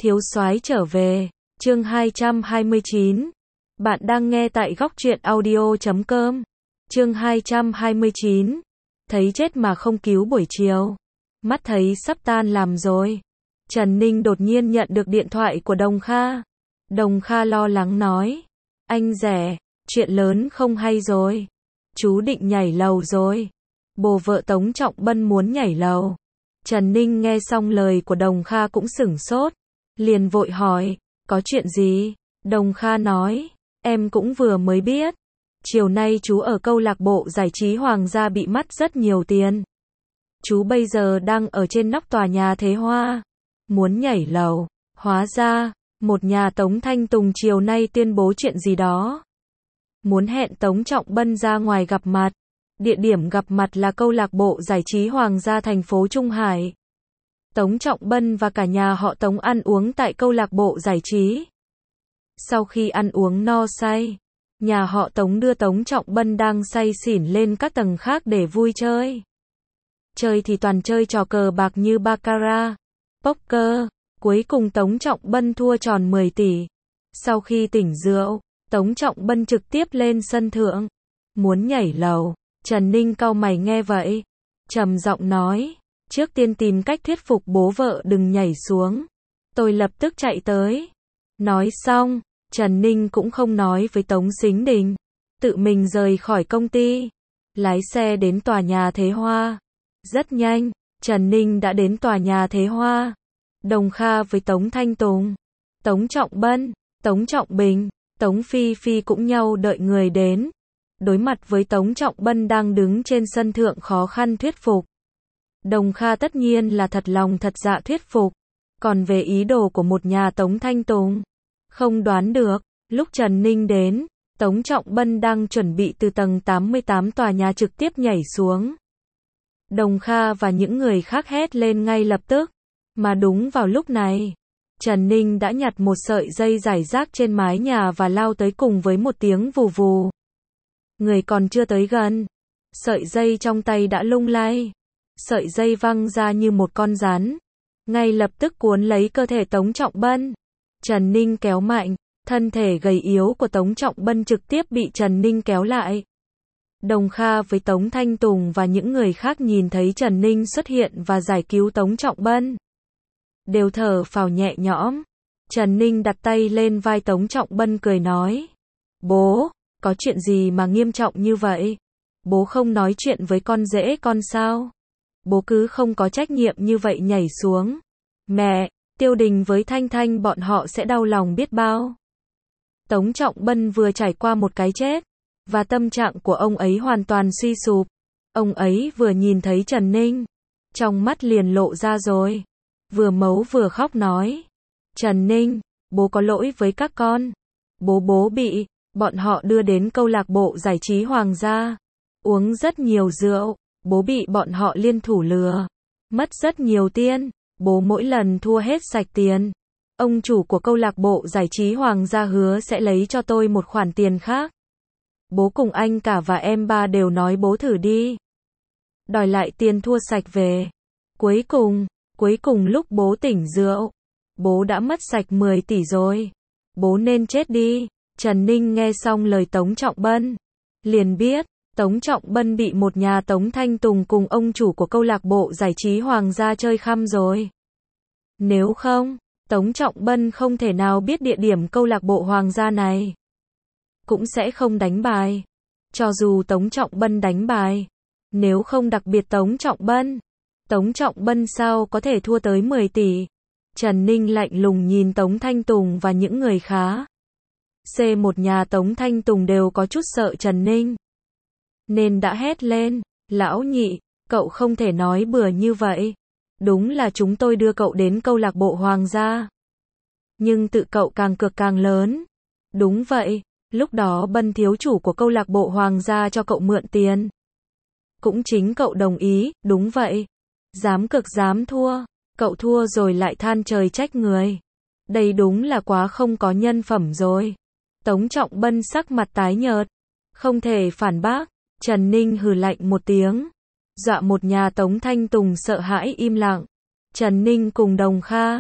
Thiếu soái trở về, chương 229. Bạn đang nghe tại góc truyện audio.com. Chương 229. Thấy chết mà không cứu buổi chiều. Mắt thấy sắp tan làm rồi. Trần Ninh đột nhiên nhận được điện thoại của Đồng Kha. Đồng Kha lo lắng nói. Anh rẻ, chuyện lớn không hay rồi. Chú định nhảy lầu rồi. Bồ vợ Tống Trọng Bân muốn nhảy lầu. Trần Ninh nghe xong lời của Đồng Kha cũng sửng sốt. Liền vội hỏi, có chuyện gì? Đồng Kha nói, em cũng vừa mới biết. Chiều nay chú ở câu lạc bộ giải trí Hoàng gia bị mất rất nhiều tiền. Chú bây giờ đang ở trên nóc tòa nhà Thế Hoa. Muốn nhảy lầu. Hóa ra, một nhà Tống Thanh Tùng chiều nay tuyên bố chuyện gì đó. Muốn hẹn Tống Trọng Bân ra ngoài gặp mặt. Địa điểm gặp mặt là câu lạc bộ giải trí Hoàng gia thành phố Trung Hải. Tống Trọng Bân và cả nhà họ Tống ăn uống tại câu lạc bộ giải trí. Sau khi ăn uống no say, nhà họ Tống đưa Tống Trọng Bân đang say xỉn lên các tầng khác để vui chơi. Chơi thì toàn chơi trò cờ bạc như baccarat, poker, cuối cùng Tống Trọng Bân thua tròn 10 tỷ. Sau khi tỉnh rượu, Tống Trọng Bân trực tiếp lên sân thượng, muốn nhảy lầu. Trần Ninh cau mày nghe vậy, trầm giọng nói, trước tiên tìm cách thuyết phục bố vợ đừng nhảy xuống. Tôi lập tức chạy tới. Nói xong, Trần Ninh cũng không nói với Tống Sính Đình, tự mình rời khỏi công ty, lái xe đến tòa nhà Thế Hoa. Rất nhanh, Trần Ninh đã đến tòa nhà Thế Hoa. Đồng Kha với Tống Thanh Tùng, Tống Trọng Bân, Tống Trọng Bình, Tống Phi Phi cũng nhau đợi người đến. Đối mặt với Tống Trọng Bân đang đứng trên sân thượng khó khăn thuyết phục. Đồng Kha tất nhiên là thật lòng thật dạ thuyết phục. Còn về ý đồ của một nhà Tống Thanh Tùng, không đoán được. Lúc Trần Ninh đến, Tống Trọng Bân đang chuẩn bị từ tầng 88 tòa nhà trực tiếp nhảy xuống. Đồng Kha và những người khác hét lên ngay lập tức. Mà đúng vào lúc này, Trần Ninh đã nhặt một sợi dây rải rác trên mái nhà và lao tới cùng với một tiếng vù vù. Người còn chưa tới gần, sợi dây trong tay đã lung lay. Sợi dây văng ra như một con rắn, ngay lập tức cuốn lấy cơ thể Tống Trọng Bân. Trần Ninh kéo mạnh, thân thể gầy yếu của Tống Trọng Bân trực tiếp bị Trần Ninh kéo lại. Đồng Kha với Tống Thanh Tùng và những người khác nhìn thấy Trần Ninh xuất hiện và giải cứu Tống Trọng Bân, đều thở phào nhẹ nhõm. Trần Ninh đặt tay lên vai Tống Trọng Bân cười nói, bố, có chuyện gì mà nghiêm trọng như vậy? Bố không nói chuyện với con rể con sao? Bố cứ không có trách nhiệm như vậy nhảy xuống. Mẹ, Tiêu Đình với Thanh Thanh bọn họ sẽ đau lòng biết bao. Tống Trọng Bân vừa trải qua một cái chết, và tâm trạng của ông ấy hoàn toàn suy sụp. Ông ấy vừa nhìn thấy Trần Ninh, trong mắt liền lộ ra rồi. Vừa mấu vừa khóc nói, Trần Ninh, bố có lỗi với các con. Bố bị bọn họ đưa đến câu lạc bộ giải trí Hoàng gia, uống rất nhiều rượu. Bố bị bọn họ liên thủ lừa, mất rất nhiều tiền. Bố mỗi lần thua hết sạch tiền. Ông chủ của câu lạc bộ giải trí Hoàng gia hứa sẽ lấy cho tôi một khoản tiền khác. Bố cùng anh cả và em ba đều nói bố thử đi, đòi lại tiền thua sạch về. Cuối cùng lúc bố tỉnh rượu, bố đã mất sạch 10 tỷ rồi. Bố nên chết đi. Trần Ninh nghe xong lời Tống Trọng Bân, liền biết Tống Trọng Bân bị một nhà Tống Thanh Tùng cùng ông chủ của câu lạc bộ giải trí Hoàng gia chơi khăm rồi. Nếu không, Tống Trọng Bân không thể nào biết địa điểm câu lạc bộ Hoàng gia này, cũng sẽ không đánh bài. Cho dù Tống Trọng Bân đánh bài, nếu không đặc biệt Tống Trọng Bân sao có thể thua tới 10 tỷ. Trần Ninh lạnh lùng nhìn Tống Thanh Tùng và những người khác. Một nhà Tống Thanh Tùng đều có chút sợ Trần Ninh, nên đã hét lên, lão nhị, cậu không thể nói bừa như vậy. Đúng là chúng tôi đưa cậu đến câu lạc bộ Hoàng gia, nhưng tự cậu càng cược càng lớn. Đúng vậy, lúc đó Bân thiếu chủ của câu lạc bộ Hoàng gia cho cậu mượn tiền, cũng chính cậu đồng ý. Đúng vậy, dám cược dám thua, cậu thua rồi lại than trời trách người. Đây đúng là quá không có nhân phẩm rồi. Tống Trọng Bân sắc mặt tái nhợt, không thể phản bác. Trần Ninh hừ lạnh một tiếng, dọa một nhà Tống Thanh Tùng sợ hãi im lặng. Trần Ninh cùng Đồng Kha,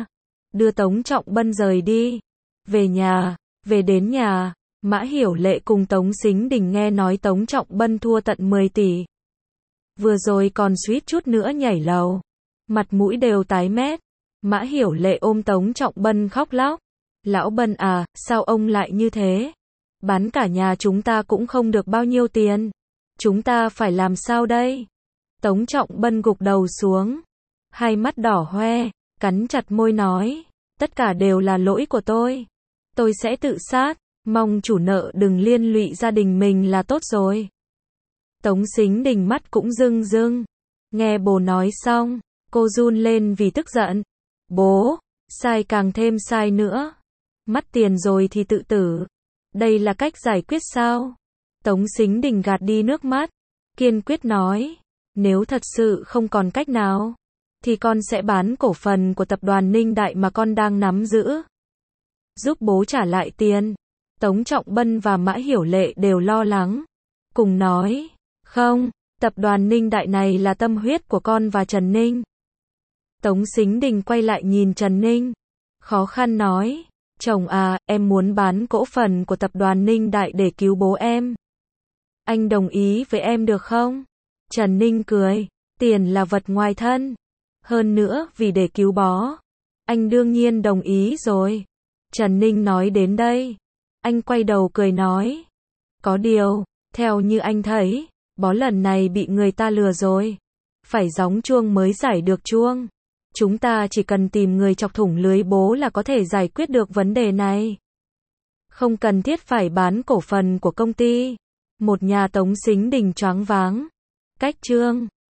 đưa Tống Trọng Bân rời đi. Về nhà, về đến nhà, Mã Hiểu Lệ cùng Tống Sính Đình nghe nói Tống Trọng Bân thua tận 10 tỷ. Vừa rồi còn suýt chút nữa nhảy lầu. Mặt mũi đều tái mét. Mã Hiểu Lệ ôm Tống Trọng Bân khóc lóc. Lão Bân à, sao ông lại như thế? Bán cả nhà chúng ta cũng không được bao nhiêu tiền. Chúng ta phải làm sao đây? Tống Trọng Bân gục đầu xuống. Hai mắt đỏ hoe, cắn chặt môi nói. Tất cả đều là lỗi của tôi. Tôi sẽ tự sát. Mong chủ nợ đừng liên lụy gia đình mình là tốt rồi. Tống Sính Đình mắt cũng rưng rưng. Nghe bố nói xong, cô run lên vì tức giận. Bố, sai càng thêm sai nữa. Mất tiền rồi thì tự tử. Đây là cách giải quyết sao? Tống Sính Đình gạt đi nước mắt, kiên quyết nói. Nếu thật sự không còn cách nào, thì con sẽ bán cổ phần của tập đoàn Ninh Đại mà con đang nắm giữ. Giúp bố trả lại tiền. Tống Trọng Bân và Mã Hiểu Lệ đều lo lắng. Cùng nói, không, tập đoàn Ninh Đại này là tâm huyết của con và Trần Ninh. Tống Sính Đình quay lại nhìn Trần Ninh. Khó khăn nói, chồng à, em muốn bán cổ phần của tập đoàn Ninh Đại để cứu bố em. Anh đồng ý với em được không? Trần Ninh cười, tiền là vật ngoài thân. Hơn nữa vì để cứu bó. Anh đương nhiên đồng ý rồi. Trần Ninh nói đến đây. Anh quay đầu cười nói. Có điều, theo như anh thấy, bó lần này bị người ta lừa rồi. Phải gióng chuông mới giải được chuông. Chúng ta chỉ cần tìm người chọc thủng lưới bố là có thể giải quyết được vấn đề này. Không cần thiết phải bán cổ phần của công ty. Một nhà Tống Sính Đình choáng váng. Cách chương